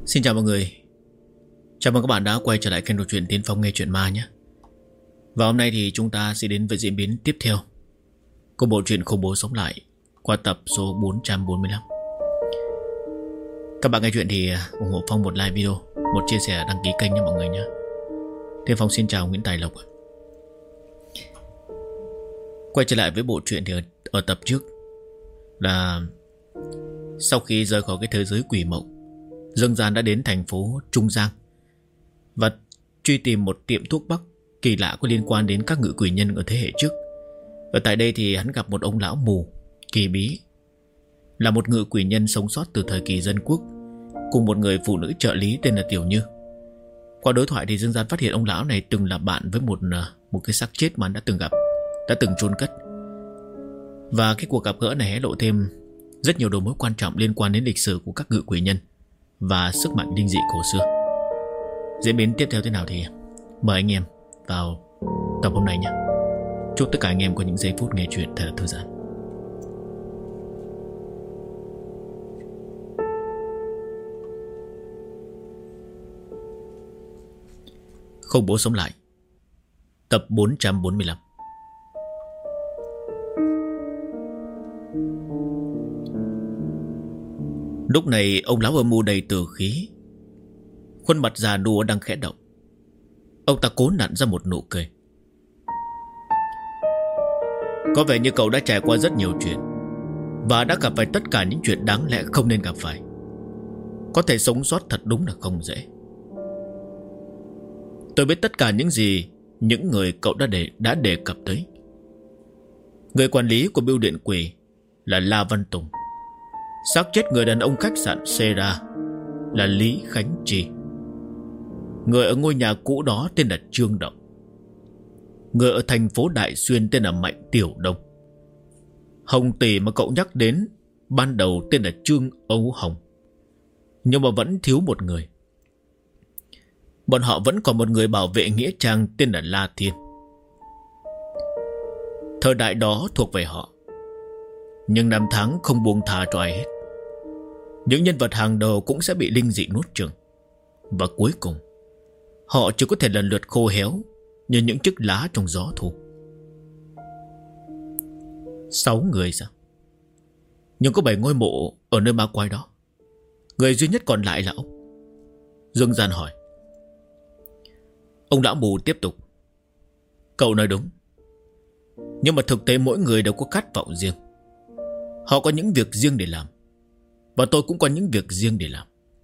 Xin chào mọi người. Chào mừng các bạn đã quay trở lại kênh đọc truyện Tiến Phong nghe truyện ma nhé. Và hôm nay thì chúng ta sẽ đến với diễn biến tiếp theo của bộ truyện Khủng Bố Sống Lại qua tập số 445. Các bạn nghe truyện thì ủng hộ Phong một like video, một chia sẻ, đăng ký kênh nha mọi người nhé. Tiến Phong xin chào Nguyễn Tài Lộc. Quay trở lại với bộ truyện thì ở tập trước là sau khi rời khỏi cái thế giới quỷ mộng, Dương Gian đã đến thành phố Trung Giang và truy tìm một tiệm thuốc bắc kỳ lạ có liên quan đến các ngự quỷ nhân ở thế hệ trước. Ở tại đây thì hắn gặp một ông lão mù kỳ bí, là một ngự quỷ nhân sống sót từ thời kỳ dân quốc, cùng một người phụ nữ trợ lý tên là Tiểu Như. Qua đối thoại thì Dương Gian phát hiện ông lão này từng là bạn với một cái xác chết mà hắn đã từng gặp, đã từng chôn cất. Và cái cuộc gặp gỡ này hé lộ thêm rất nhiều đầu mối quan trọng liên quan đến lịch sử của các ngự quỷ nhân và sức mạnh linh dị cổ xưa. Diễn biến tiếp theo thế nào thì mời anh em vào tập hôm nay nhé. Chúc tất cả anh em có những giây phút nghe chuyện thật là thư giãn. Khủng Bố Sống Lại tập 445. Lúc này ông lão âm mưu đầy tử khí, khuôn mặt già nua đang khẽ động. Ông ta cố nặn ra một nụ cười. Có vẻ như cậu đã trải qua rất nhiều chuyện và đã gặp phải tất cả những chuyện đáng lẽ không nên gặp phải. Có thể sống sót thật đúng là không dễ. Tôi biết tất cả những gì những người cậu đã đề cập tới. Người quản lý của bưu điện quỷ là La Văn Tùng. Xác chết người đàn ông khách sạn Sera là Lý Khánh Trì. Người ở ngôi nhà cũ đó tên là Trương Động. Người ở thành phố Đại Xuyên tên là Mạnh Tiểu Đông. Hồng Tỷ mà cậu nhắc đến ban đầu tên là Trương Âu Hồng. Nhưng mà vẫn thiếu một người. Bọn họ vẫn còn một người bảo vệ nghĩa trang tên là La Thiên. Thời đại đó thuộc về họ, nhưng năm tháng không buông tha cho ai hết. Những nhân vật hàng đầu cũng sẽ bị linh dị nuốt chửng. Và cuối cùng họ chỉ có thể lần lượt khô héo như những chiếc lá trong gió thu. 6 người sao? Nhưng có 7 ngôi mộ ở nơi ma quái đó. Người duy nhất còn lại là ông. Dương Gian hỏi. Ông lão mù tiếp tục. Cậu nói đúng. Nhưng mà thực tế mỗi người đều có khát vọng riêng. Họ có những việc riêng để làm, và tôi cũng có những việc riêng để làm.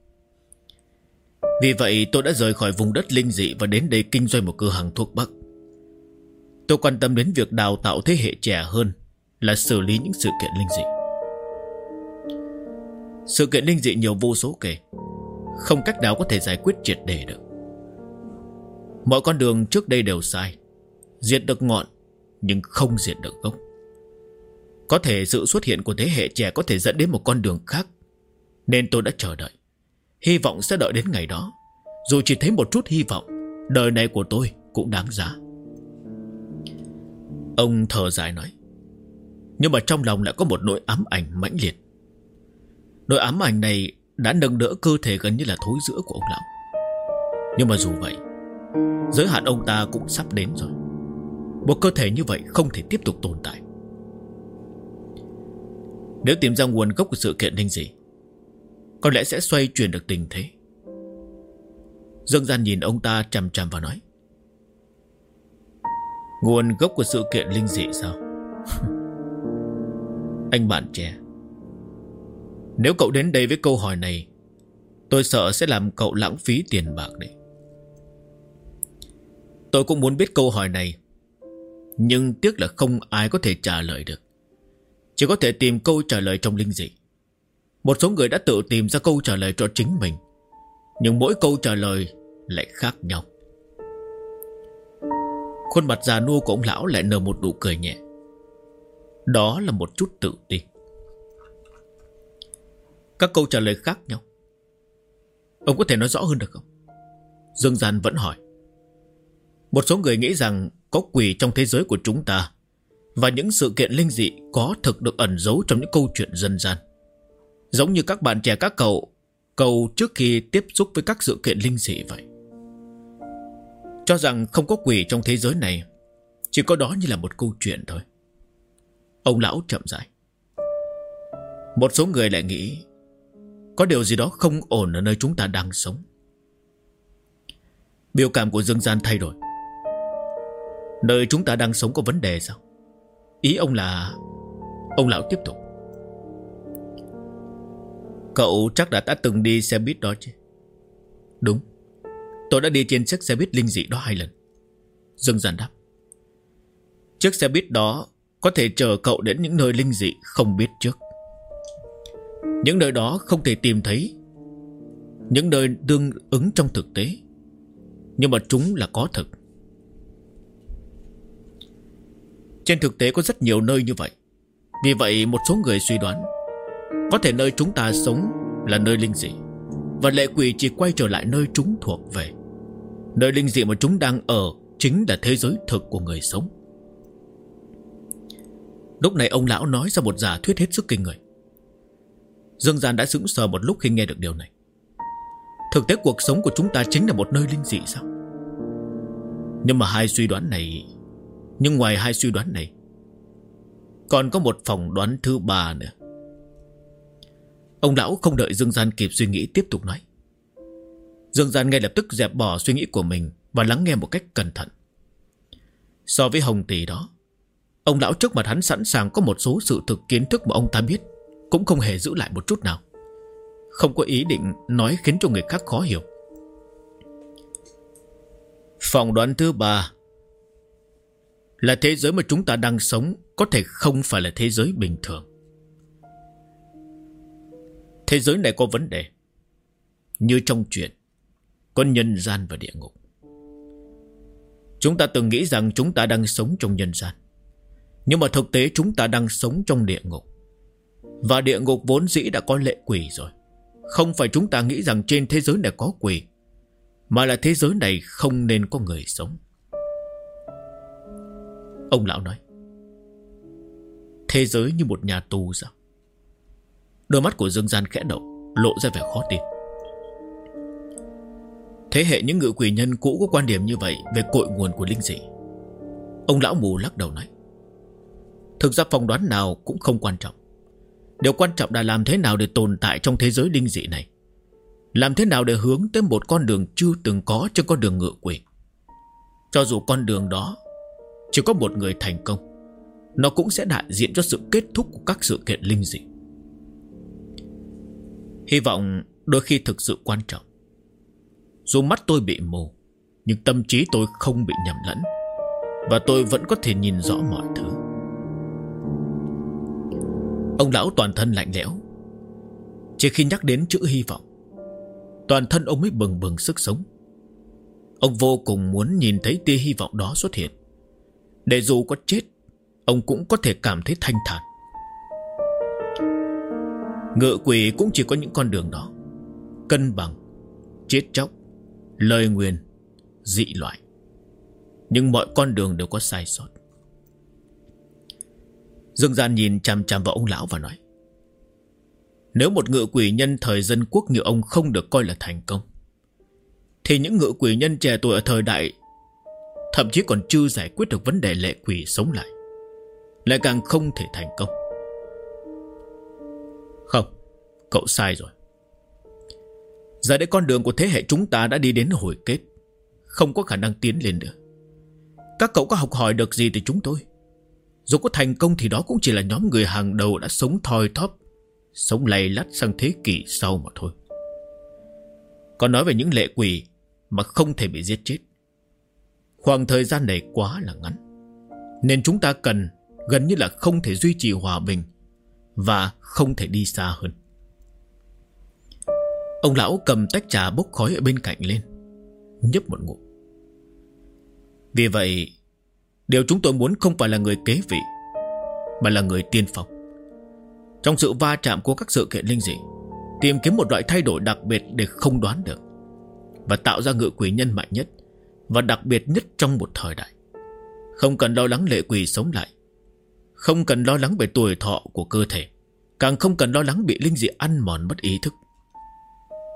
Vì vậy tôi đã rời khỏi vùng đất linh dị và đến đây kinh doanh một cửa hàng thuốc bắc. Tôi quan tâm đến việc đào tạo thế hệ trẻ hơn là xử lý những sự kiện linh dị. Sự kiện linh dị nhiều vô số kể, không cách nào có thể giải quyết triệt để được. Mọi con đường trước đây đều sai, diệt được ngọn nhưng không diệt được gốc. Có thể sự xuất hiện của thế hệ trẻ có thể dẫn đến một con đường khác, nên tôi đã chờ đợi, hy vọng sẽ đợi đến ngày đó. Dù chỉ thấy một chút hy vọng, đời này của tôi cũng đáng giá. Ông thở dài nói. Nhưng mà trong lòng lại có một nỗi ám ảnh mãnh liệt. Nỗi ám ảnh này đã nâng đỡ cơ thể gần như là thối rữa của ông lão. Nhưng mà dù vậy, giới hạn ông ta cũng sắp đến rồi. Một cơ thể như vậy không thể tiếp tục tồn tại. Nếu tìm ra nguồn gốc của sự kiện linh dị, có lẽ sẽ xoay chuyển được tình thế. Dương Gian nhìn ông ta chằm chằm và nói. Nguồn gốc của sự kiện linh dị sao? Anh bạn trẻ, nếu cậu đến đây với câu hỏi này, tôi sợ sẽ làm cậu lãng phí tiền bạc đấy. Tôi cũng muốn biết câu hỏi này, nhưng tiếc là không ai có thể trả lời được. Chỉ có thể tìm câu trả lời trong linh dị. Một số người đã tự tìm ra câu trả lời cho chính mình, nhưng mỗi câu trả lời lại khác nhau. Khuôn mặt già nua của ông lão lại nở một nụ cười nhẹ. Đó là một chút tự tin. Các câu trả lời khác nhau. Ông có thể nói rõ hơn được không? Dương Gian vẫn hỏi. Một số người nghĩ rằng có quỷ trong thế giới của chúng ta, và những sự kiện linh dị có thực được ẩn giấu trong những câu chuyện dân gian. Giống như các bạn trẻ các cậu cậu trước khi tiếp xúc với các sự kiện linh dị vậy. Cho rằng không có quỷ trong thế giới này, chỉ có đó như là một câu chuyện thôi. Ông lão chậm rãi. Một số người lại nghĩ có điều gì đó không ổn ở nơi chúng ta đang sống. Biểu cảm của Dương Gian thay đổi. Nơi chúng ta đang sống có vấn đề sao? Ý ông là... Ông lão tiếp tục. Cậu chắc đã từng đi xe buýt đó chứ? Đúng, tôi đã đi trên chiếc xe buýt linh dị đó 2 lần. Dương Gian đáp. Chiếc xe buýt đó có thể chở cậu đến những nơi linh dị không biết trước. Những nơi đó không thể tìm thấy, những nơi tương ứng trong thực tế, nhưng mà chúng là có thực. Trên thực tế có rất nhiều nơi như vậy. Vì vậy một số người suy đoán có thể nơi chúng ta sống là nơi linh dị, và lệ quỷ chỉ quay trở lại nơi chúng thuộc về. Nơi linh dị mà chúng đang ở chính là thế giới thực của người sống. Lúc này ông lão nói ra một giả thuyết hết sức kinh người. Dương Gian đã sững sờ một lúc khi nghe được điều này. Thực tế cuộc sống của chúng ta chính là một nơi linh dị sao? Nhưng mà ngoài hai suy đoán này còn có một phỏng đoán thứ ba nữa. Ông lão không đợi Dương Gian kịp suy nghĩ tiếp tục nói. Dương Gian ngay lập tức dẹp bỏ suy nghĩ của mình và lắng nghe một cách cẩn thận. So với Hồng Tỷ đó, ông lão trước mặt hắn sẵn sàng có một số sự thực kiến thức mà ông ta biết, cũng không hề giữ lại một chút nào. Không có ý định nói khiến cho người khác khó hiểu. Phỏng đoán thứ ba là thế giới mà chúng ta đang sống có thể không phải là thế giới bình thường. Thế giới này có vấn đề. Như trong chuyện có nhân gian và địa ngục. Chúng ta từng nghĩ rằng chúng ta đang sống trong nhân gian, nhưng mà thực tế chúng ta đang sống trong địa ngục. Và địa ngục vốn dĩ đã có lệ quỷ rồi. Không phải chúng ta nghĩ rằng trên thế giới này có quỷ, mà là thế giới này không nên có người sống. Ông lão nói. Thế giới như một nhà tù sao? Đôi mắt của Dương Gian khẽ động, lộ ra vẻ khó tin. Thế hệ những ngự quỷ nhân cũ có quan điểm như vậy về cội nguồn của linh dị. Ông lão mù lắc đầu nói. Thực ra phỏng đoán nào cũng không quan trọng. Điều quan trọng là làm thế nào để tồn tại trong thế giới linh dị này. Làm thế nào để hướng tới một con đường chưa từng có trên con đường ngự quỷ. Cho dù con đường đó chỉ có một người thành công, nó cũng sẽ đại diện cho sự kết thúc của các sự kiện linh dị. Hy vọng đôi khi thực sự quan trọng. Dù mắt tôi bị mù, nhưng tâm trí tôi không bị nhầm lẫn, và tôi vẫn có thể nhìn rõ mọi thứ. Ông lão toàn thân lạnh lẽo. Chỉ khi nhắc đến chữ hy vọng, toàn thân ông mới bừng bừng sức sống. Ông vô cùng muốn nhìn thấy tia hy vọng đó xuất hiện, để dù có chết, ông cũng có thể cảm thấy thanh thản. Ngự quỷ cũng chỉ có những con đường đó: cân bằng, chết chóc, lời nguyền, dị loại. Nhưng mọi con đường đều có sai sót. Dương Gian nhìn chằm chằm vào ông lão và nói. Nếu một ngự quỷ nhân thời dân quốc như ông không được coi là thành công, thì những ngự quỷ nhân trẻ tuổi ở thời đại thậm chí còn chưa giải quyết được vấn đề lệ quỷ sống lại càng không thể thành công. Không, cậu sai rồi. Giờ đây con đường của thế hệ chúng ta đã đi đến hồi kết, không có khả năng tiến lên nữa. Các cậu có học hỏi được gì từ chúng tôi? Dù có thành công thì đó cũng chỉ là nhóm người hàng đầu đã sống thoi thóp, sống lầy lắt sang thế kỷ sau mà thôi. Còn nói về những lệ quỷ mà không thể bị giết chết, khoảng thời gian này quá là ngắn, nên chúng ta cần gần như là không thể duy trì hòa bình, và không thể đi xa hơn. Ông lão cầm tách trà bốc khói ở bên cạnh lên, nhấp một ngụm. Vì vậy, điều chúng tôi muốn không phải là người kế vị, mà là người tiên phong. Trong sự va chạm của các sự kiện linh dị, tìm kiếm một loại thay đổi đặc biệt để không đoán được, và tạo ra ngự quỷ nhân mạnh nhất và đặc biệt nhất trong một thời đại. Không cần lo lắng lệ quỷ sống lại, không cần lo lắng về tuổi thọ của cơ thể, càng không cần lo lắng bị linh dị ăn mòn mất ý thức.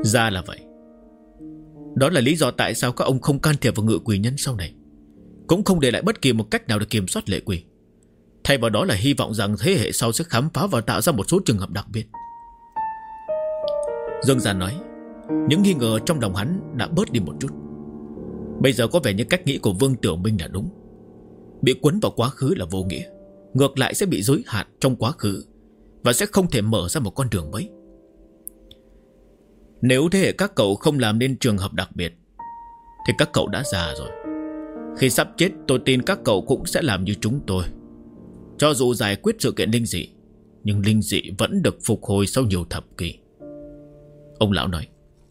Ra là vậy. Đó là lý do tại sao các ông không can thiệp vào ngự quỷ nhân sau này, cũng không để lại bất kỳ một cách nào để kiểm soát lệ quỷ. Thay vào đó là hy vọng rằng thế hệ sau sẽ khám phá và tạo ra một số trường hợp đặc biệt. Dương Gian nói, những nghi ngờ trong lòng hắn đã bớt đi một chút. Bây giờ có vẻ như cách nghĩ của Vương Tiểu Minh là đúng. Bị cuốn vào quá khứ là vô nghĩa, ngược lại sẽ bị giới hạn trong quá khứ và sẽ không thể mở ra một con đường mới. Nếu thế hệ các cậu không làm nên trường hợp đặc biệt thì các cậu đã già rồi. Khi sắp chết, tôi tin các cậu cũng sẽ làm như chúng tôi. Cho dù giải quyết sự kiện linh dị, nhưng linh dị vẫn được phục hồi sau nhiều thập kỷ. Ông lão nói,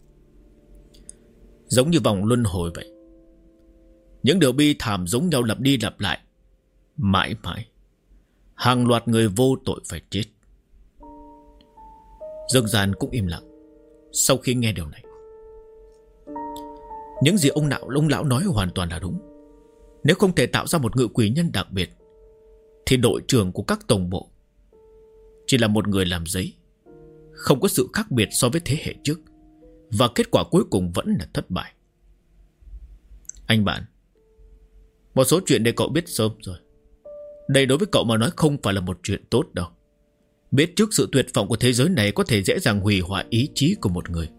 giống như vòng luân hồi vậy. Những điều bi thảm giống nhau lặp đi lặp lại, mãi mãi. Hàng loạt người vô tội phải chết. Dương Gian cũng im lặng sau khi nghe điều này. Những gì ông lão nói hoàn toàn là đúng. Nếu không thể tạo ra một ngự quỷ nhân đặc biệt thì đội trưởng của các tổng bộ chỉ là một người làm giấy, không có sự khác biệt so với thế hệ trước, và kết quả cuối cùng vẫn là thất bại. Anh bạn, một số chuyện để cậu biết sớm rồi. Đây đối với cậu mà nói không phải là một chuyện tốt đâu. Biết trước sự tuyệt vọng của thế giới này có thể dễ dàng hủy hoại ý chí của một người.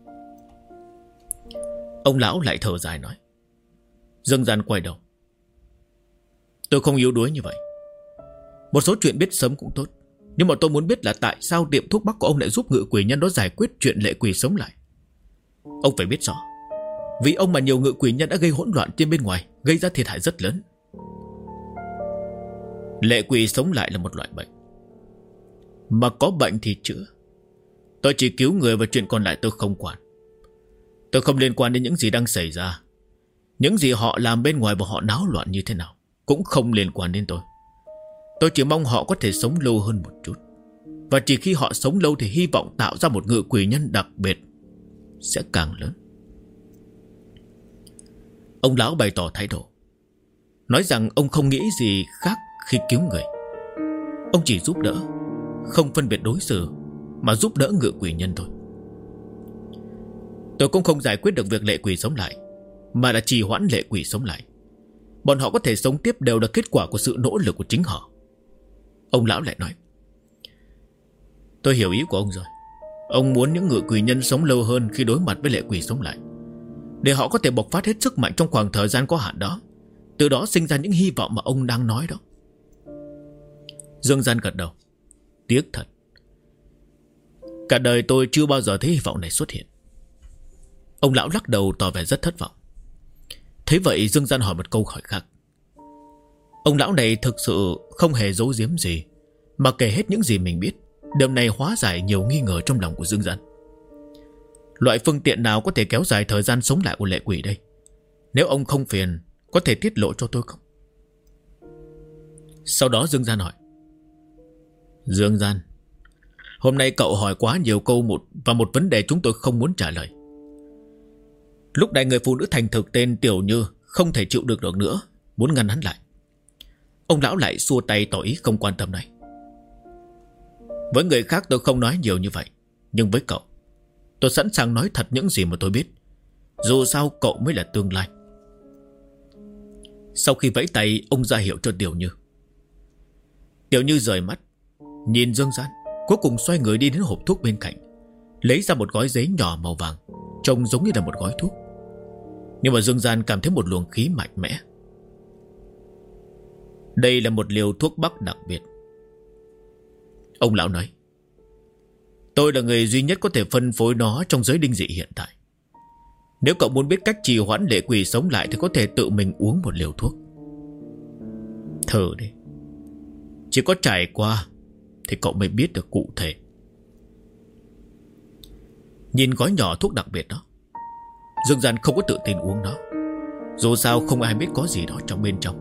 Ông lão lại thở dài nói. Dương Gian quay đầu. Tôi không yếu đuối như vậy. Một số chuyện biết sớm cũng tốt, nhưng mà tôi muốn biết là tại sao tiệm thuốc bắc của ông lại giúp ngự quỷ nhân đó giải quyết chuyện lệ quỷ sống lại. Ông phải biết rõ, vì ông mà nhiều ngự quỷ nhân đã gây hỗn loạn trên bên ngoài, gây ra thiệt hại rất lớn. Lệ quỷ sống lại là một loại bệnh, mà có bệnh thì chữa. Tôi chỉ cứu người và chuyện còn lại tôi không quản. Tôi không liên quan đến những gì đang xảy ra. Những gì họ làm bên ngoài và họ náo loạn như thế nào cũng không liên quan đến tôi. Tôi chỉ mong họ có thể sống lâu hơn một chút. Và chỉ khi họ sống lâu thì hy vọng tạo ra một ngự quỷ nhân đặc biệt sẽ càng lớn. Ông lão bày tỏ thái độ, nói rằng ông không nghĩ gì khác khi cứu người. Ông chỉ giúp đỡ, không phân biệt đối xử, mà giúp đỡ ngự quỷ nhân thôi. Tôi cũng không giải quyết được việc lệ quỷ sống lại, mà là trì hoãn lệ quỷ sống lại. Bọn họ có thể sống tiếp đều là kết quả của sự nỗ lực của chính họ. Ông lão lại nói. Tôi hiểu ý của ông rồi. Ông muốn những ngự quỷ nhân sống lâu hơn khi đối mặt với lệ quỷ sống lại, để họ có thể bộc phát hết sức mạnh trong khoảng thời gian có hạn đó, từ đó sinh ra những hy vọng mà ông đang nói đó. Dương Gian gật đầu. Tiếc thật, cả đời tôi chưa bao giờ thấy hy vọng này xuất hiện. Ông lão lắc đầu tỏ vẻ rất thất vọng. Thế vậy Dương Gian hỏi một câu hỏi khác. Ông lão này thực sự không hề giấu giếm gì, mà kể hết những gì mình biết. Điều này hóa giải nhiều nghi ngờ trong lòng của Dương Gian. Loại phương tiện nào có thể kéo dài thời gian sống lại của lệ quỷ đây? Nếu ông không phiền, có thể tiết lộ cho tôi không? Sau đó Dương Gian hỏi. Dương Gian, hôm nay cậu hỏi quá nhiều câu và một vấn đề chúng tôi không muốn trả lời. Lúc này người phụ nữ thành thực tên Tiểu Như không thể chịu được nữa, muốn ngăn hắn lại. Ông lão lại xua tay tỏ ý không quan tâm này. Với người khác tôi không nói nhiều như vậy, nhưng với cậu, tôi sẵn sàng nói thật những gì mà tôi biết. Dù sao cậu mới là tương lai. Sau khi vẫy tay, ông ra hiệu cho Tiểu Như. Tiểu Như rời mắt, nhìn Dương Gian, cuối cùng xoay người đi đến hộp thuốc bên cạnh, lấy ra một gói giấy nhỏ màu vàng, trông giống như là một gói thuốc. Nhưng mà Dương Gian cảm thấy một luồng khí mạnh mẽ. Đây là một liều thuốc bắc đặc biệt. Ông lão nói. Tôi là người duy nhất có thể phân phối nó trong giới đinh dị hiện tại. Nếu cậu muốn biết cách trì hoãn lệ quỷ sống lại thì có thể tự mình uống một liều thuốc. Thử đi. Chỉ có trải qua thì cậu mới biết được cụ thể. Nhìn gói nhỏ thuốc đặc biệt đó, Dương Gian không có tự tin uống nó. Dù sao không ai biết có gì đó trong bên trong.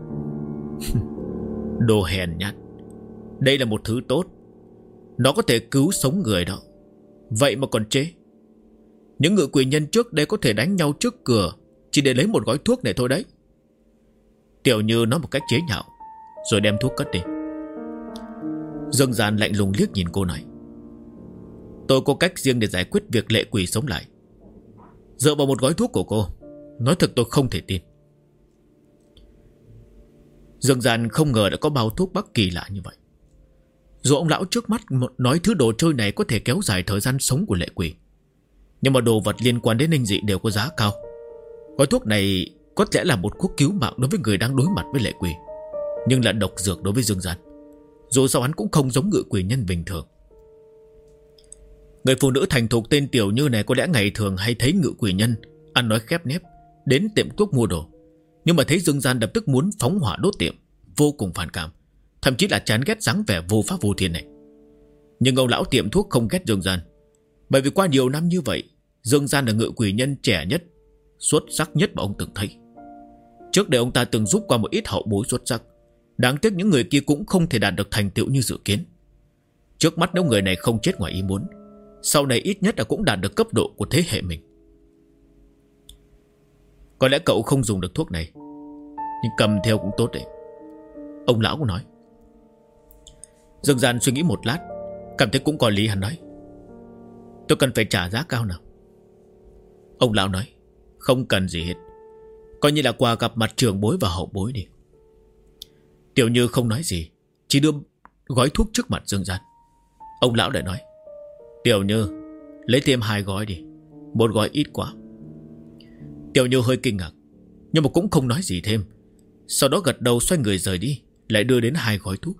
Đồ hèn nhát. Đây là một thứ tốt, nó có thể cứu sống người đó, vậy mà còn chê. Những ngự quỷ nhân trước đây có thể đánh nhau trước cửa chỉ để lấy một gói thuốc này thôi đấy. Tiểu Như nói một cách chế nhạo, rồi đem thuốc cất đi. Dương Gian lạnh lùng liếc nhìn cô nói. Tôi có cách riêng để giải quyết việc lệ quỷ sống lại. Dựa vào một gói thuốc của cô, nói thật tôi không thể tin. Dương Gian không ngờ đã có bao thuốc Bắc kỳ lạ như vậy. Dù ông lão trước mắt nói thứ đồ chơi này có thể kéo dài thời gian sống của lệ quỷ, nhưng mà đồ vật liên quan đến linh dị đều có giá cao. Gói thuốc này có lẽ là một thuốc cứu mạng đối với người đang đối mặt với lệ quỷ, nhưng là độc dược đối với Dương Gian. Dù sao hắn cũng không giống ngự quỷ nhân bình thường. Người phụ nữ thành thục tên Tiểu Như này có lẽ ngày thường hay thấy ngự quỷ nhân ăn nói khép nép đến tiệm thuốc mua đồ, nhưng mà thấy Dương Gian lập tức muốn phóng hỏa đốt tiệm, vô cùng phản cảm, thậm chí là chán ghét dáng vẻ vô pháp vô thiên này. Nhưng ông lão tiệm thuốc không ghét Dương Gian, bởi vì qua nhiều năm như vậy, Dương Gian là ngự quỷ nhân trẻ nhất, xuất sắc nhất mà ông từng thấy. Trước đây ông ta từng giúp qua một ít hậu bối xuất sắc, đáng tiếc những người kia cũng không thể đạt được thành tựu như dự kiến. Trước mắt nếu người này không chết ngoài ý muốn, sau này ít nhất là cũng đạt được cấp độ của thế hệ mình. Có lẽ cậu không dùng được thuốc này, nhưng cầm theo cũng tốt đấy, ông lão cũng nói. Dương Gian suy nghĩ một lát, cảm thấy cũng có lý. Hắn nói, tôi cần phải trả giá cao nào? Ông lão nói, không cần gì hết, coi như là quà gặp mặt trưởng bối và hậu bối đi. Tiểu Như không nói gì, chỉ đưa gói thuốc trước mặt Dương Gian. Ông lão lại nói, Tiểu Như, lấy thêm 2 gói đi, một gói ít quá. Tiểu Như hơi kinh ngạc, nhưng mà cũng không nói gì thêm. Sau đó gật đầu xoay người rời đi, lại đưa đến 2 gói thuốc.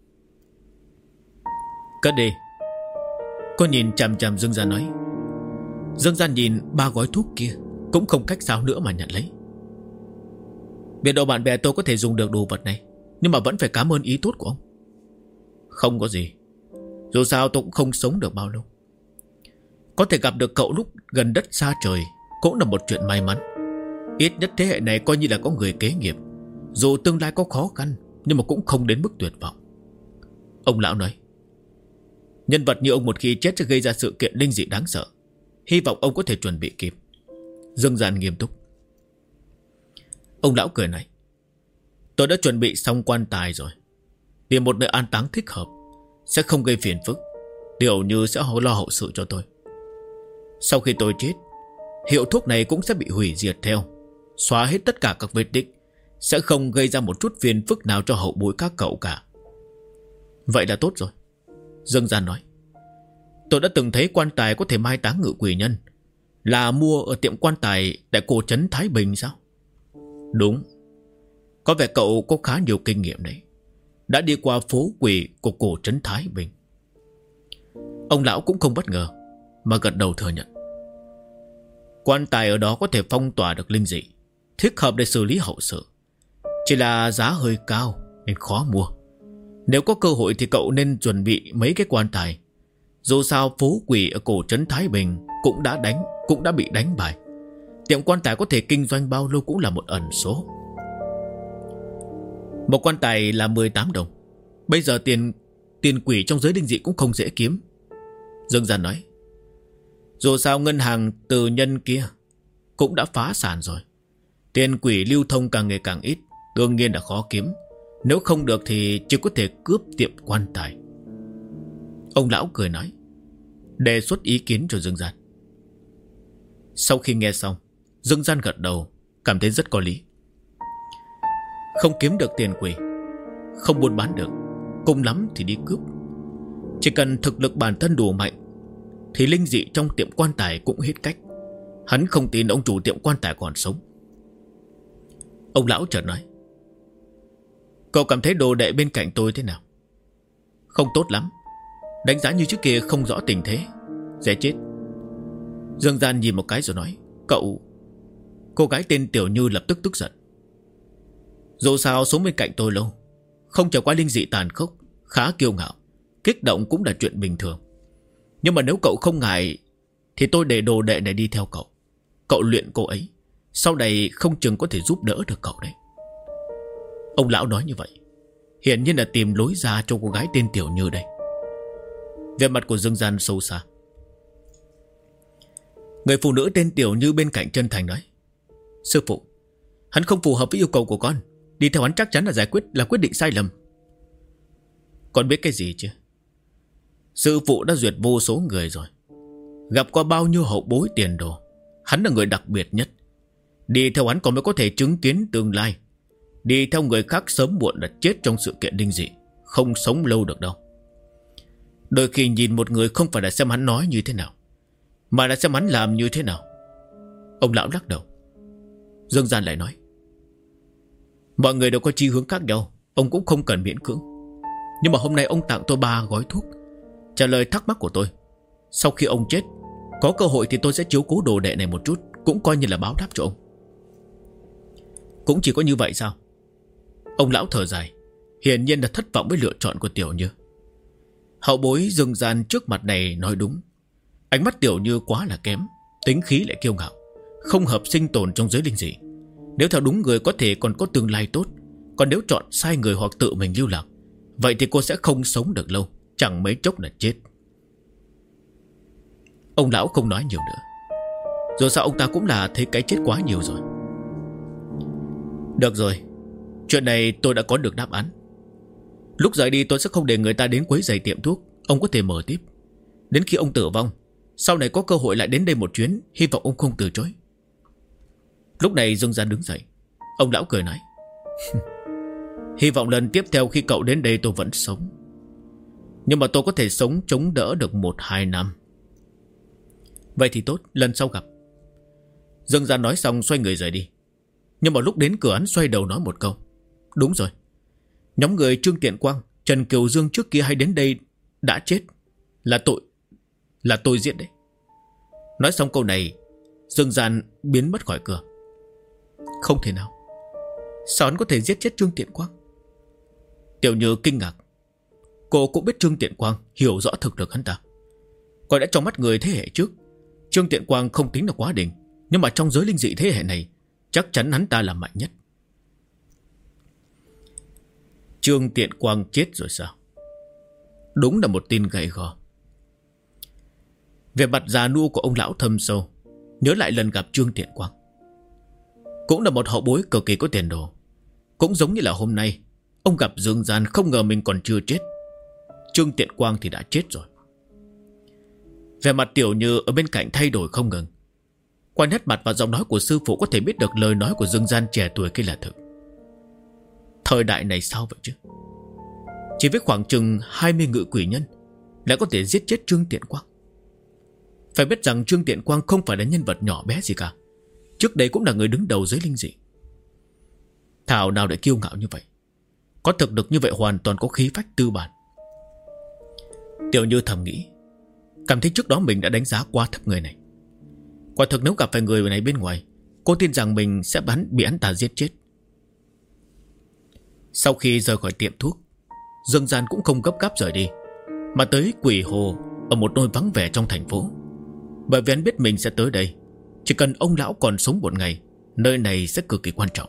Cất đi. Cô nhìn chằm chằm Dương Gian nói. Dương Gian nhìn 3 gói thuốc kia, cũng không cách sao nữa mà nhận lấy. Biết đâu bạn bè tôi có thể dùng được đồ vật này, nhưng mà vẫn phải cảm ơn ý tốt của ông. Không có gì, dù sao tôi cũng không sống được bao lâu. Có thể gặp được cậu lúc gần đất xa trời cũng là một chuyện may mắn. Ít nhất thế hệ này coi như là có người kế nghiệp. Dù tương lai có khó khăn, nhưng mà cũng không đến mức tuyệt vọng. Ông lão nói, nhân vật như ông một khi chết sẽ gây ra sự kiện linh dị đáng sợ. Hy vọng ông có thể chuẩn bị kịp. Dương Gian nghiêm túc. Ông lão cười nói, tôi đã chuẩn bị xong quan tài rồi, tìm một nơi an táng thích hợp, sẽ không gây phiền phức. Tiểu Như sẽ lo hậu sự cho tôi. Sau khi tôi chết, hiệu thuốc này cũng sẽ bị hủy diệt theo, xóa hết tất cả các vết tích, sẽ không gây ra một chút phiền phức nào cho hậu bối các cậu cả. Vậy là tốt rồi, Dương Gian nói. Tôi đã từng thấy quan tài có thể mai táng ngự quỷ nhân, là mua ở tiệm quan tài tại cổ trấn Thái Bình sao? Đúng. Có vẻ cậu có khá nhiều kinh nghiệm đấy, đã đi qua phố quỷ của cổ trấn Thái Bình. Ông lão cũng không bất ngờ, mà gật đầu thừa nhận. Quan tài ở đó có thể phong tỏa được linh dị, thích hợp để xử lý hậu sự. Chỉ là giá hơi cao nên khó mua. Nếu có cơ hội thì cậu nên chuẩn bị mấy cái quan tài. Dù sao phố quỷ ở cổ trấn Thái Bình cũng đã bị đánh bại. Tiệm quan tài có thể kinh doanh bao lâu cũng là một ẩn số. Một quan tài là 18 đồng. Bây giờ tiền quỷ trong giới linh dị cũng không dễ kiếm, Dương Gian nói. Dù sao ngân hàng tư nhân kia cũng đã phá sản rồi, tiền quỷ lưu thông càng ngày càng ít, đương nhiên là khó kiếm. Nếu không được thì chỉ có thể cướp tiệm quan tài. Ông lão cười nói, đề xuất ý kiến cho Dương Gian. Sau khi nghe xong, Dương Gian gật đầu, cảm thấy rất có lý. Không kiếm được tiền quỷ, không buôn bán được, cùng lắm thì đi cướp. Chỉ cần thực lực bản thân đủ mạnh thì linh dị trong tiệm quan tài cũng hết cách. Hắn không tin ông chủ tiệm quan tài còn sống. Ông lão chợt nói, cậu cảm thấy đồ đệ bên cạnh tôi thế nào? Không tốt lắm, đánh giá như trước kia không rõ tình thế, dễ chết. Dương Gian nhìn một cái rồi nói, cô gái tên Tiểu Như lập tức tức giận. Dù sao sống bên cạnh tôi lâu, không trải qua linh dị tàn khốc, khá kiêu ngạo, kích động cũng là chuyện bình thường. Nhưng mà nếu cậu không ngại thì tôi để đồ đệ này đi theo cậu. Cậu luyện cô ấy, sau này không chừng có thể giúp đỡ được cậu đấy. Ông lão nói như vậy, hiển nhiên là tìm lối ra cho cô gái tên Tiểu Như đây. Vẻ mặt của Dương Gian sâu xa. Người phụ nữ tên Tiểu Như bên cạnh chân thành nói, sư phụ, hắn không phù hợp với yêu cầu của con, đi theo hắn chắc chắn là quyết định sai lầm. Con biết cái gì chứ? Sư phụ đã duyệt vô số người rồi, gặp qua bao nhiêu hậu bối tiền đồ, Hắn là người đặc biệt nhất. Đi theo hắn còn mới có thể chứng kiến tương lai. Đi theo người khác sớm muộn là chết trong sự kiện linh dị, không sống lâu được đâu. Đôi khi nhìn một người không phải là xem hắn nói như thế nào, mà là xem hắn làm như thế nào. Ông lão lắc đầu. Dương Gian lại nói, mọi người đều có chí hướng khác nhau, ông cũng không cần miễn cưỡng. Nhưng mà hôm nay ông tặng tôi 3 gói thuốc, trả lời thắc mắc của tôi. Sau khi ông chết, có cơ hội thì tôi sẽ chiếu cố đồ đệ này một chút, cũng coi như là báo đáp cho ông. Cũng chỉ có như vậy sao? Ông lão thở dài, hiển nhiên là thất vọng với lựa chọn của Tiểu Như. Hậu bối Dương Gian trước mặt này nói đúng. Ánh mắt Tiểu Như quá là kém, tính khí lại kiêu ngạo, không hợp sinh tồn trong giới linh dị. Nếu theo đúng người có thể còn có tương lai tốt, còn nếu chọn sai người hoặc tự mình lưu lạc, vậy thì cô sẽ không sống được lâu, chẳng mấy chốc là chết. Ông lão không nói nhiều nữa. Dù sao ông ta cũng là thấy cái chết quá nhiều rồi. Được rồi, chuyện này tôi đã có được đáp án. Lúc rời đi tôi sẽ không để người ta đến quấy rầy tiệm thuốc. Ông có thể mở tiếp. Đến khi ông tử vong, sau này có cơ hội lại đến đây một chuyến, hy vọng ông không từ chối. Lúc này Dương Gian đứng dậy. Ông lão cười nói, hy vọng lần tiếp theo khi cậu đến đây tôi vẫn sống. Nhưng mà tôi có thể sống chống đỡ được 1-2 năm. Vậy thì tốt, lần sau gặp. Dương Gian nói xong xoay người rời đi. Nhưng mà lúc đến cửa hắn xoay đầu nói một câu, đúng rồi, nhóm người Trương Tiện Quang, Trần Kiều Dương trước kia hay đến đây đã chết. Là tôi giết đấy. Nói xong câu này, Dương Gian biến mất khỏi cửa. Không thể nào. Sao hắn có thể giết chết Trương Tiện Quang? Tiểu Như kinh ngạc. Cô cũng biết Trương Tiện Quang hiểu rõ thực lực hắn ta. Cô đã trong mắt người thế hệ trước, Trương Tiện Quang không tính là quá đỉnh, nhưng mà trong giới linh dị thế hệ này, chắc chắn hắn ta là mạnh nhất. Trương Tiện Quang chết rồi sao? Đúng là một tin gay go. Về mặt già nua của ông lão thâm sâu, nhớ lại lần gặp Trương Tiện Quang. Cũng là một hậu bối cực kỳ có tiền đồ. Cũng giống như là hôm nay ông gặp Dương Gian, không ngờ mình còn chưa chết. Trương Tiện Quang thì đã chết rồi. Về mặt Tiểu Như ở bên cạnh thay đổi không ngừng. Qua nét mặt và giọng nói của sư phụ có thể biết được lời nói của Dương Gian trẻ tuổi kia là thực. Thời đại này sao vậy chứ? Chỉ với khoảng chừng 20 ngự quỷ nhân lại có thể giết chết Trương Tiện Quang. Phải biết rằng Trương Tiện Quang không phải là nhân vật nhỏ bé gì cả. Trước đây cũng là người đứng đầu giới linh dị. Thảo nào lại kiêu ngạo như vậy. Có thực lực như vậy hoàn toàn có khí phách tư bản. Tiểu Như thầm nghĩ, cảm thấy trước đó mình đã đánh giá quá thấp người này. Quả thực nếu gặp phải người này bên ngoài, cô tin rằng mình sẽ bị hắn ta giết chết. Sau khi rời khỏi tiệm thuốc, Dương Gian cũng không gấp gáp rời đi, mà tới Quỷ Hồ ở một nơi vắng vẻ trong thành phố. Bởi vì hắn biết mình sẽ tới đây, chỉ cần ông lão còn sống một ngày, nơi này sẽ cực kỳ quan trọng.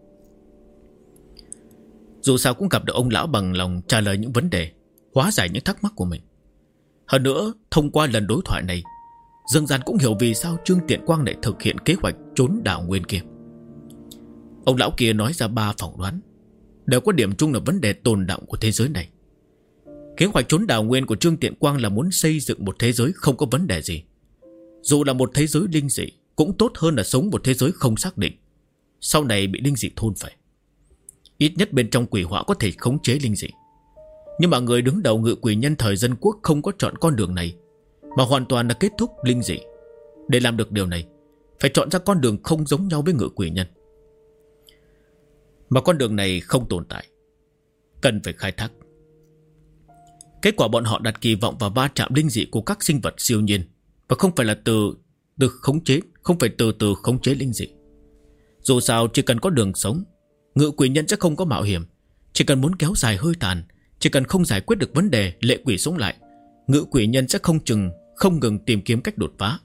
Dù sao cũng gặp được ông lão bằng lòng trả lời những vấn đề, hóa giải những thắc mắc của mình. Hơn nữa, thông qua lần đối thoại này, Dương Gian cũng hiểu vì sao Trương Tiện Quang lại thực hiện kế hoạch trốn đảo nguyên kia. Ông lão kia nói ra 3 phỏng đoán, đều có điểm chung là vấn đề tồn đọng của thế giới này. Kế hoạch trốn đảo nguyên của Trương Tiện Quang là muốn xây dựng một thế giới không có vấn đề gì. Dù là một thế giới linh dị, cũng tốt hơn là sống một thế giới không xác định, sau này bị linh dị thôn phệ. Ít nhất bên trong quỷ hỏa có thể khống chế linh dị. Nhưng mà người đứng đầu ngự quỷ nhân thời Dân Quốc không có chọn con đường này, mà hoàn toàn là kết thúc linh dị. Để làm được điều này, phải chọn ra con đường không giống nhau với ngự quỷ nhân. Mà con đường này không tồn tại, cần phải khai thác. Kết quả bọn họ đặt kỳ vọng vào va chạm linh dị của các sinh vật siêu nhiên, và không phải là từ khống chế, không phải từ khống chế linh dị. Dù sao chỉ cần có đường sống, ngự quỷ nhân sẽ không có mạo hiểm. Chỉ cần muốn kéo dài hơi tàn, chỉ cần không giải quyết được vấn đề lệ quỷ sống lại, ngự quỷ nhân sẽ không ngừng tìm kiếm cách đột phá.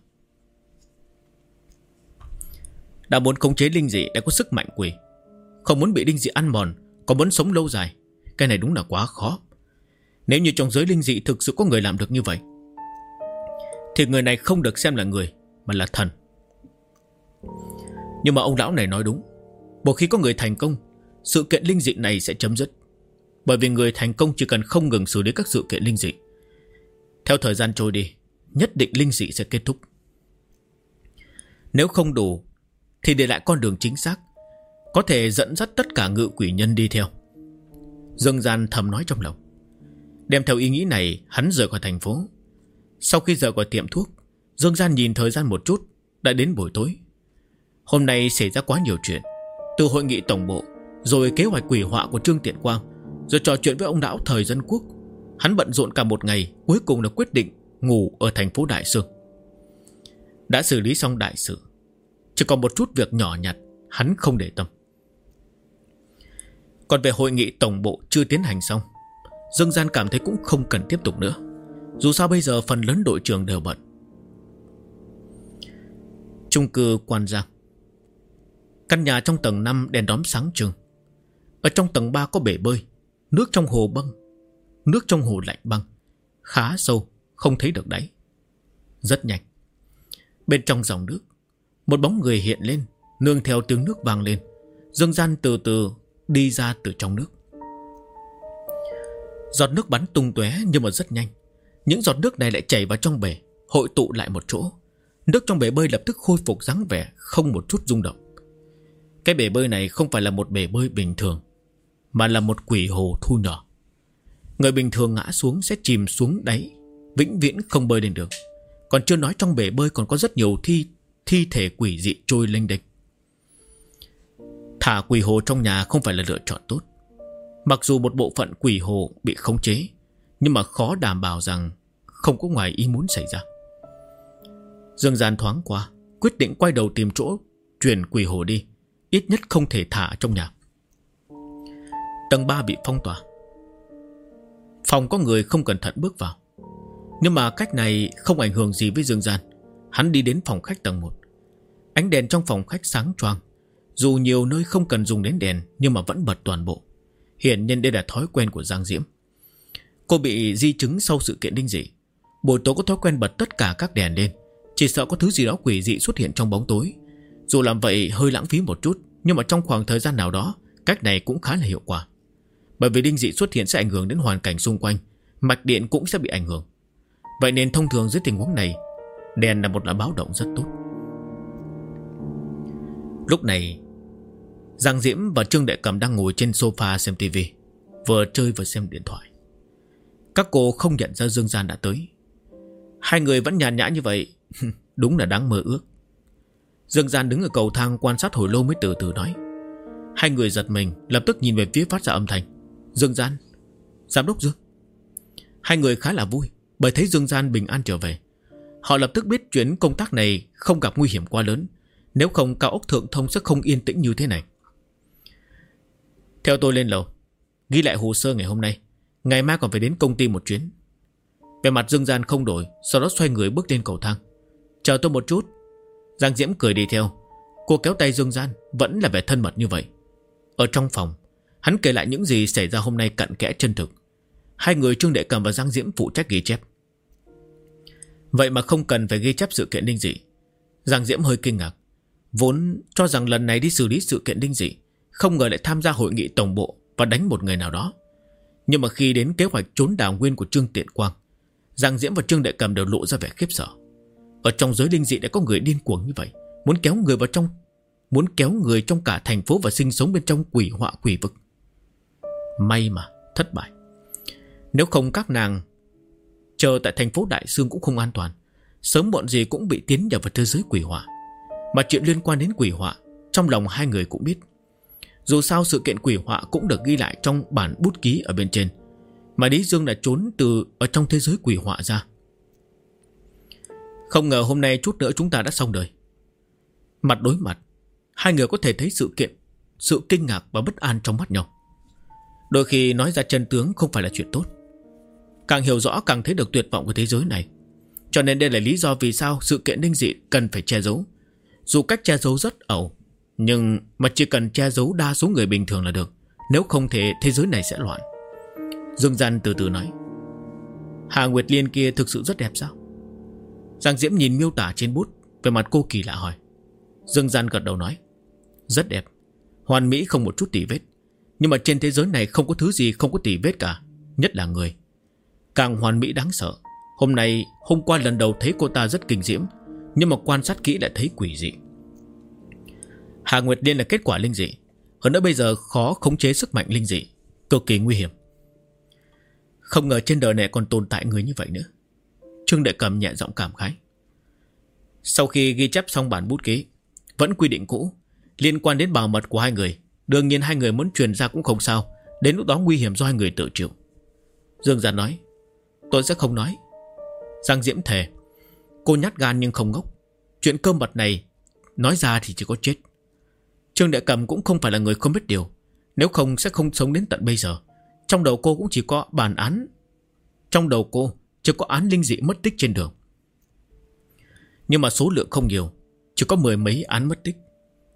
Đã muốn khống chế linh dị đã có sức mạnh quỷ, không muốn bị linh dị ăn mòn, còn muốn sống lâu dài, cái này đúng là quá khó. Nếu như trong giới linh dị thực sự có người làm được như vậy, thì người này không được xem là người, mà là thần. Nhưng mà ông lão này nói đúng. Một khi có người thành công, sự kiện linh dị này sẽ chấm dứt. Bởi vì người thành công chỉ cần không ngừng xử lý các sự kiện linh dị, theo thời gian trôi đi, nhất định linh dị sẽ kết thúc. Nếu không đủ thì để lại con đường chính xác, có thể dẫn dắt tất cả ngự quỷ nhân đi theo. Dương Gian thầm nói trong lòng. Đem theo ý nghĩ này, hắn rời khỏi thành phố. Sau khi rời khỏi tiệm thuốc, Dương Gian nhìn thời gian một chút, đã đến buổi tối. Hôm nay xảy ra quá nhiều chuyện, từ hội nghị tổng bộ, rồi kế hoạch quỷ họa của Trương Tiện Quang, rồi trò chuyện với ông lão Thời Dân Quốc. Hắn bận rộn cả một ngày, cuối cùng là quyết định ngủ ở thành phố Đại Sương. Đã xử lý xong đại sự, chỉ còn một chút việc nhỏ nhặt hắn không để tâm. Còn về hội nghị tổng bộ chưa tiến hành xong, Dương Gian cảm thấy cũng không cần tiếp tục nữa. Dù sao bây giờ phần lớn đội trưởng đều bận. Chung cư Quan Giang. Căn nhà trong tầng 5 đèn đóm sáng trưng. Ở trong tầng 3 có bể bơi. Nước trong hồ lạnh băng, khá sâu, không thấy được đáy. Rất nhanh, bên trong dòng nước, một bóng người hiện lên, nương theo tiếng nước vang lên. Dương Gian từ từ đi ra từ trong nước. Giọt nước bắn tung tóe, nhưng mà rất nhanh, những giọt nước này lại chảy vào trong bể, hội tụ lại một chỗ. Nước trong bể bơi lập tức khôi phục dáng vẻ không một chút rung động. Cái bể bơi này không phải là một bể bơi bình thường, mà là một quỷ hồ thu nhỏ. Người bình thường ngã xuống sẽ chìm xuống đáy, vĩnh viễn không bơi lên được. Còn chưa nói trong bể bơi còn có rất nhiều thi thể quỷ dị trôi lênh đênh. Thả quỷ hồ trong nhà không phải là lựa chọn tốt. Mặc dù một bộ phận quỷ hồ bị khống chế, nhưng mà khó đảm bảo rằng không có ngoài ý muốn xảy ra. Dương Gian thoáng qua, quyết định quay đầu tìm chỗ chuyển quỷ hồ đi, ít nhất không thể thả trong nhà. Tầng 3 bị phong tỏa. Phòng có người không cẩn thận bước vào, nhưng mà cách này không ảnh hưởng gì với Dương Gian. Hắn đi đến phòng khách tầng 1. Ánh đèn trong phòng khách sáng choang, dù nhiều nơi không cần dùng đến đèn nhưng mà vẫn bật toàn bộ. Hiển nhiên đây là thói quen của Giang Diễm. Cô bị di chứng sau sự kiện đinh dị, buổi tối có thói quen bật tất cả các đèn lên, chỉ sợ có thứ gì đó quỷ dị xuất hiện trong bóng tối. Dù làm vậy hơi lãng phí một chút, nhưng mà trong khoảng thời gian nào đó, cách này cũng khá là hiệu quả. Bởi vì đinh dị xuất hiện sẽ ảnh hưởng đến hoàn cảnh xung quanh, mạch điện cũng sẽ bị ảnh hưởng. Vậy nên thông thường dưới tình huống này, đèn là một loại báo động rất tốt. Lúc này, Giang Diễm và Trương Đệ Cầm đang ngồi trên sofa xem tivi, vừa chơi vừa xem điện thoại. Các cô không nhận ra Dương Gian đã tới. Hai người vẫn nhàn nhã như vậy, đúng là đáng mơ ước. Dương Gian đứng ở cầu thang quan sát hồi lâu mới từ từ nói. Hai người giật mình, lập tức nhìn về phía phát ra âm thanh. Dương Gian, Giám đốc Dương. Hai người khá là vui bởi thấy Dương Gian bình an trở về. Họ lập tức biết chuyến công tác này không gặp nguy hiểm quá lớn, nếu không cao ốc Thượng Thông sẽ không yên tĩnh như thế này. Theo tôi lên lầu, ghi lại hồ sơ ngày hôm nay, ngày mai còn phải đến công ty một chuyến. Về mặt Dương Gian không đổi, sau đó xoay người bước lên cầu thang. Chờ tôi một chút. Giang Diễm cười đi theo. Cô kéo tay Dương Gian, vẫn là vẻ thân mật như vậy. Ở trong phòng, hắn kể lại những gì xảy ra hôm nay cặn kẽ chân thực. Hai người Trương Đệ Cầm và Giang Diễm phụ trách ghi chép. Vậy mà không cần phải ghi chép sự kiện đinh dị. Giang Diễm hơi kinh ngạc, vốn cho rằng lần này đi xử lý sự kiện đinh dị, không ngờ lại tham gia hội nghị tổng bộ và đánh một người nào đó. Nhưng mà khi đến kế hoạch trốn đào nguyên của Trương Tiện Quang, Giang Diễm và Trương Đệ Cầm đều lộ ra vẻ khiếp sợ. Ở trong giới đinh dị đã có người điên cuồng như vậy, muốn kéo người trong cả thành phố và sinh sống bên trong quỷ họa quỷ vực. May mà thất bại. Nếu không các nàng chờ tại thành phố Đại Sương cũng không an toàn, sớm muộn gì cũng bị tiến vào thế giới quỷ họa. Mà chuyện liên quan đến quỷ họa, trong lòng hai người cũng biết. Dù sao sự kiện quỷ họa cũng được ghi lại trong bản bút ký ở bên trên, mà Lý Dương đã trốn từ ở trong thế giới quỷ họa ra. Không ngờ hôm nay chút nữa chúng ta đã xong đời. Mặt đối mặt, hai người có thể thấy sự kinh ngạc và bất an trong mắt nhau. Đôi khi nói ra chân tướng không phải là chuyện tốt. Càng hiểu rõ càng thấy được tuyệt vọng của thế giới này. Cho nên đây là lý do vì sao sự kiện đinh dị cần phải che giấu. Dù cách che giấu rất ẩu, nhưng mà chỉ cần che giấu đa số người bình thường là được. Nếu không thể thế giới này sẽ loạn. Dương Gian từ từ nói. Hà Nguyệt Liên kia thực sự rất đẹp sao? Giang Diễm nhìn miêu tả trên bút, về mặt cô kỳ lạ hỏi. Dương Gian gật đầu nói. Rất đẹp, hoàn mỹ không một chút tỉ vết. Nhưng mà trên thế giới này không có thứ gì không có tỉ vết cả, nhất là người. Càng hoàn mỹ đáng sợ. Hôm qua lần đầu thấy cô ta rất kinh diễm, nhưng mà quan sát kỹ lại thấy quỷ dị. Hà Nguyệt Liên là kết quả linh dị. Hơn nữa bây giờ khó khống chế sức mạnh linh dị, cực kỳ nguy hiểm. Không ngờ trên đời này còn tồn tại người như vậy nữa. Trương Đại Cầm nhẹ giọng cảm khái. Sau khi ghi chép xong bản bút ký, vẫn quy định cũ liên quan đến bảo mật của hai người. Đương nhiên hai người muốn truyền ra cũng không sao. Đến lúc đó nguy hiểm do hai người tự chịu. Dương Gian nói, tôi sẽ không nói. Giang Diễm thề, cô nhát gan nhưng không ngốc. Chuyện cơ mật này nói ra thì chỉ có chết. Trương Đại Cầm cũng không phải là người không biết điều. Nếu không sẽ không sống đến tận bây giờ. Trong đầu cô cũng chỉ có bản án. Trong đầu cô chỉ có án linh dị mất tích trên đường. Nhưng mà số lượng không nhiều, chỉ có 10 mấy án mất tích.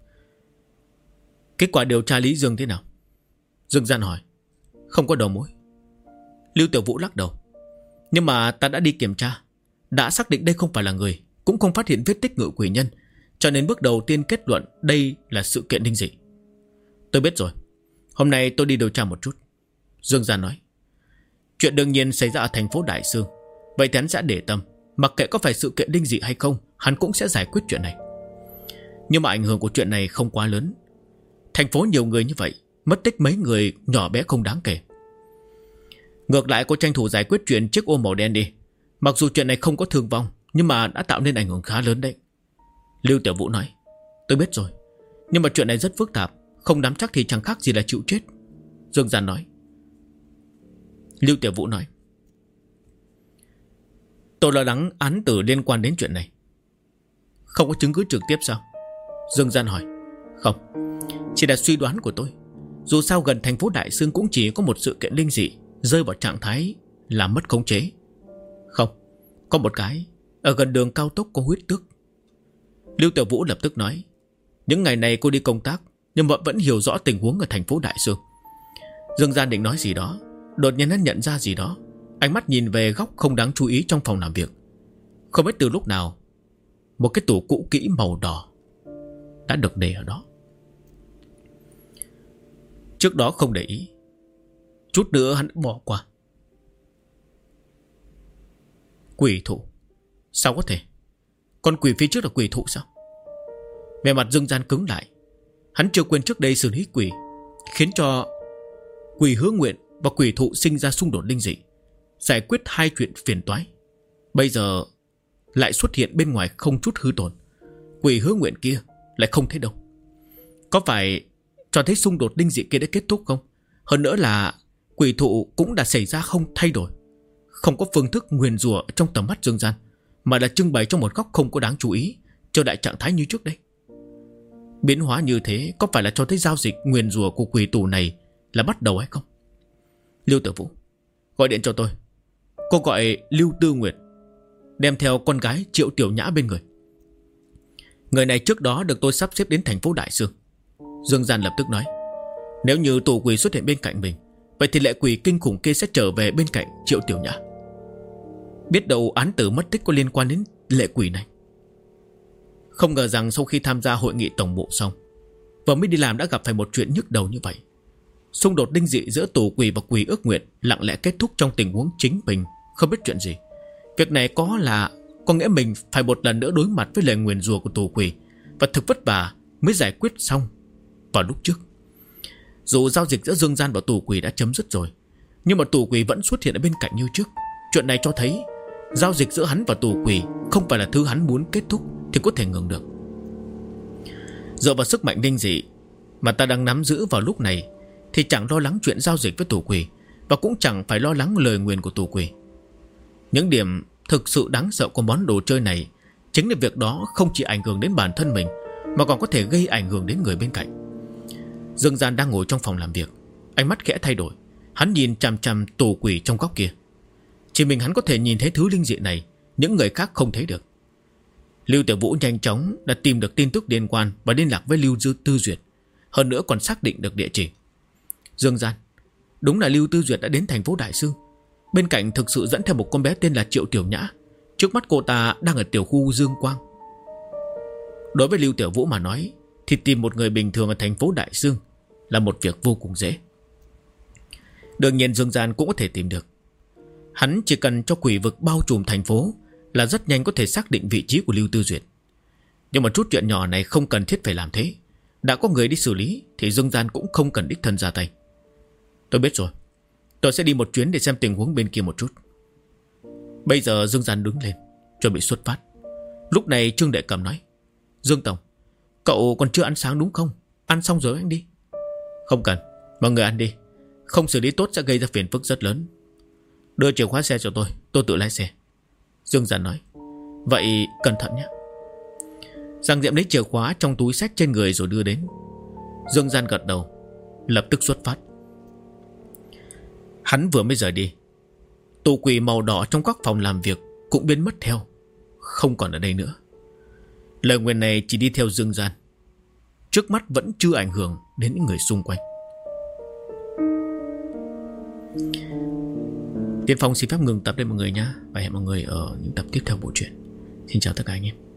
Kết quả điều tra Lý Dương thế nào? Dương Gian hỏi. Không có đầu mối. Lưu Tiểu Vũ lắc đầu. Nhưng mà ta đã đi kiểm tra, đã xác định đây không phải là người, cũng không phát hiện vết tích ngự quỷ nhân, cho nên bước đầu tiên kết luận đây là sự kiện linh dị. Tôi biết rồi, hôm nay tôi đi điều tra một chút. Dương Gian nói. Chuyện đương nhiên xảy ra ở thành phố Đại Sương. Vậy thì hắn sẽ để tâm. Mặc kệ có phải sự kiện linh dị hay không, hắn cũng sẽ giải quyết chuyện này. Nhưng mà ảnh hưởng của chuyện này không quá lớn. Thành phố nhiều người như vậy, mất tích mấy người nhỏ bé không đáng kể. Ngược lại cô tranh thủ giải quyết chuyện chiếc ô màu đen đi. Mặc dù chuyện này không có thương vong, nhưng mà đã tạo nên ảnh hưởng khá lớn đấy. Lưu Tiểu Vũ nói. Tôi biết rồi, nhưng mà chuyện này rất phức tạp, không nắm chắc thì chẳng khác gì là chịu chết. Dương Gian nói. Lưu Tiểu Vũ nói. Tôi lo lắng án tử liên quan đến chuyện này. Không có chứng cứ trực tiếp sao? Dương Gian hỏi. Không, chỉ là suy đoán của tôi. Dù sao gần thành phố Đại Sương cũng chỉ có một sự kiện linh dị rơi vào trạng thái làm mất khống chế. Không, có một cái ở gần đường cao tốc có huyết tước. Lưu Tiểu Vũ lập tức nói. Những ngày này cô đi công tác, nhưng mà vẫn hiểu rõ tình huống ở thành phố Đại Sương. Dương Gian định nói gì đó, đột nhiên hắn nhận ra gì đó. Ánh mắt nhìn về góc không đáng chú ý trong phòng làm việc. Không biết từ lúc nào một cái tủ cũ kỹ màu đỏ đã được để ở đó. Trước đó không để ý, chút nữa hắn đã bỏ qua. Quỷ thụ? Sao có thể? Con quỷ phía trước là quỷ thụ sao? Vẻ mặt Dương Gian cứng lại. Hắn chưa quên trước đây xử lý quỷ, khiến cho quỷ Hứa Nguyện và quỷ thụ sinh ra xung đột linh dị, giải quyết hai chuyện phiền toái. Bây giờ lại xuất hiện bên ngoài không chút hư tổn. Quỷ Hứa Nguyện kia lại không thấy đâu. Có phải cho thấy xung đột linh dị kia đã kết thúc không? Hơn nữa là quỷ thụ cũng đã xảy ra không thay đổi, không có phương thức nguyền rủa trong tầm mắt Dương Gian, mà là trưng bày trong một góc không có đáng chú ý, trở lại trạng thái như trước đây. Biến hóa như thế có phải là cho thấy giao dịch nguyền rủa của quỷ tù này là bắt đầu hay không? Lưu Tử Vũ, gọi điện cho tôi. Cô gọi Lưu Tư Nguyệt, đem theo con gái Triệu Tiểu Nhã bên người. Người này trước đó được tôi sắp xếp đến thành phố Đại Sương. Dương Gian lập tức nói. Nếu như tù quỷ xuất hiện bên cạnh mình, vậy thì lệ quỷ kinh khủng kia sẽ trở về bên cạnh Triệu Tiểu Nhã. Biết đâu án tử mất tích có liên quan đến lệ quỷ này. Không ngờ rằng sau khi tham gia hội nghị tổng bộ xong, vừa mới đi làm đã gặp phải một chuyện nhức đầu như vậy. Xung đột linh dị giữa tù quỷ và quỷ ước nguyện lặng lẽ kết thúc trong tình huống chính mình không biết chuyện gì. Việc này có nghĩa mình phải một lần nữa đối mặt với lời nguyền rủa của tù quỷ, và thực vất vả mới giải quyết xong vào lúc trước. Dù giao dịch giữa Dương Gian và tù quỷ đã chấm dứt rồi, nhưng mà tù quỷ vẫn xuất hiện ở bên cạnh như trước. Chuyện này cho thấy giao dịch giữa hắn và tù quỷ không phải là thứ hắn muốn kết thúc thì có thể ngừng được. Dựa vào sức mạnh linh dị mà ta đang nắm giữ vào lúc này thì chẳng lo lắng chuyện giao dịch với tù quỷ, và cũng chẳng phải lo lắng lời nguyền của tù quỷ. Những điểm thực sự đáng sợ của món đồ chơi này chính là việc đó không chỉ ảnh hưởng đến bản thân mình, mà còn có thể gây ảnh hưởng đến người bên cạnh. Dương Gian đang ngồi trong phòng làm việc, ánh mắt khẽ thay đổi. Hắn nhìn chằm chằm tù quỷ trong góc kia. Chỉ mình hắn có thể nhìn thấy thứ linh dị này, những người khác không thấy được. Lưu Tiểu Vũ nhanh chóng đã tìm được tin tức liên quan và liên lạc với Lưu Tư Duyệt, hơn nữa còn xác định được địa chỉ. Dương Gian, đúng là Lưu Tư Duyệt đã đến thành phố Đại Sương. Bên cạnh thực sự dẫn theo một con bé tên là Triệu Tiểu Nhã. Trước mắt cô ta đang ở tiểu khu Dương Quang. Đối với Lưu Tiểu Vũ mà nói thì tìm một người bình thường ở thành phố Đại Sương là một việc vô cùng dễ. Đương nhiên Dương Gian cũng có thể tìm được. Hắn chỉ cần cho quỷ vực bao trùm thành phố là rất nhanh có thể xác định vị trí của Lưu Tư Duyệt. Nhưng mà chút chuyện nhỏ này không cần thiết phải làm thế. đã có người đi xử lý thì Dương Gian cũng không cần đích thân ra tay. Tôi biết rồi, tôi sẽ đi một chuyến để xem tình huống bên kia một chút. Bây giờ Dương Gian đứng lên, chuẩn bị xuất phát. Lúc này Trương Đệ Cầm nói: Dương Tổng, cậu còn chưa ăn sáng đúng không? Ăn xong rồi anh đi. Không cần, mọi người ăn đi. Không xử lý tốt sẽ gây ra phiền phức rất lớn. Đưa chìa khóa xe cho tôi tự lái xe. Dương Gian nói: Vậy cẩn thận nhé. Giang Diệm lấy chìa khóa trong túi xách trên người rồi đưa đến. Dương Gian gật đầu, lập tức xuất phát. Hắn vừa mới rời đi, tù quỷ màu đỏ trong các phòng làm việc cũng biến mất theo, không còn ở đây nữa. Lời nguyền này chỉ đi theo Dương Gian, trước mắt vẫn chưa ảnh hưởng đến những người xung quanh. Tiên Phong xin phép ngừng tập đây mọi người nhé, và hẹn mọi người ở những tập tiếp theo bộ truyện. Xin chào tất cả anh em.